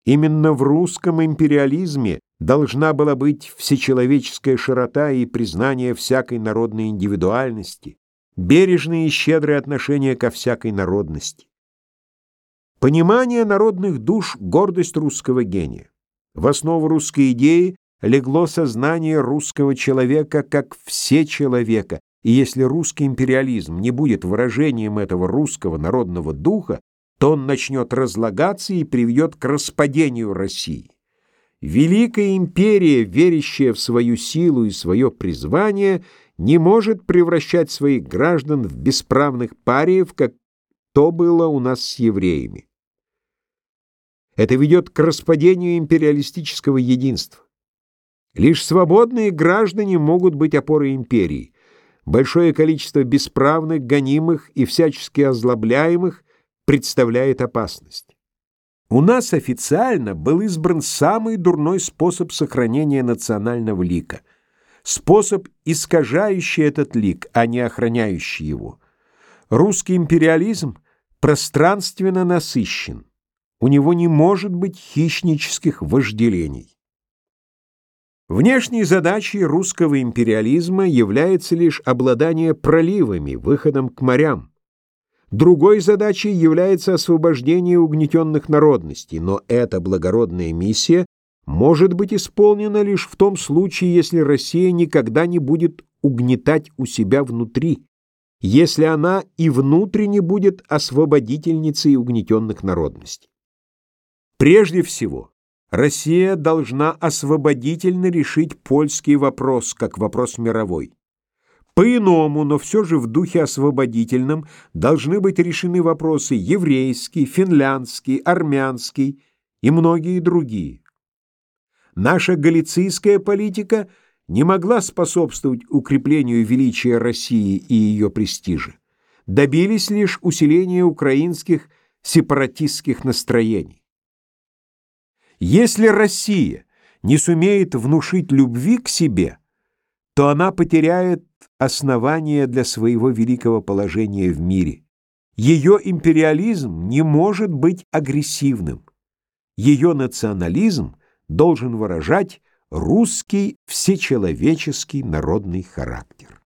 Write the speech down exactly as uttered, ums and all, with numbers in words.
Именно в русском империализме должна была быть всечеловеческая широта и признание всякой народной индивидуальности, бережное и щедрое отношение ко всякой народности. Понимание народных душ — гордость русского гения. В основу русской идеи легло сознание русского человека как всечеловека, и если русский империализм не будет выражением этого русского народного духа, то он начнет разлагаться и приведет к распадению России. Великая империя, верящая в свою силу и свое призвание, не может превращать своих граждан в бесправных париев, как то было у нас с евреями. Это ведет к распадению империалистического единства. Лишь свободные граждане могут быть опорой империи. Большое количество бесправных, гонимых и всячески озлобляемых представляет опасность. У нас официально был избран самый дурной способ сохранения национального лика, способ, искажающий этот лик, а не охраняющий его. Русский империализм пространственно насыщен. У него не может быть хищнических вожделений. Внешней задачей русского империализма является лишь обладание проливами, выходом к морям. Другой задачей является освобождение угнетенных народностей, но эта благородная миссия может быть исполнена лишь в том случае, если Россия никогда не будет угнетать у себя внутри, если она и внутренне будет освободительницей угнетенных народностей. Прежде всего, Россия должна освободительно решить польский вопрос, как вопрос мировой. По-иному, но все же в духе освободительном, должны быть решены вопросы еврейский, финляндский, армянский и многие другие. Наша галицийская политика не могла способствовать укреплению величия России и ее престижа. Добились лишь усиления украинских сепаратистских настроений. Если Россия не сумеет внушить любви к себе, то она потеряет основание для своего великого положения в мире. Ее империализм не может быть агрессивным. Ее национализм должен выражать русский всечеловеческий народный характер.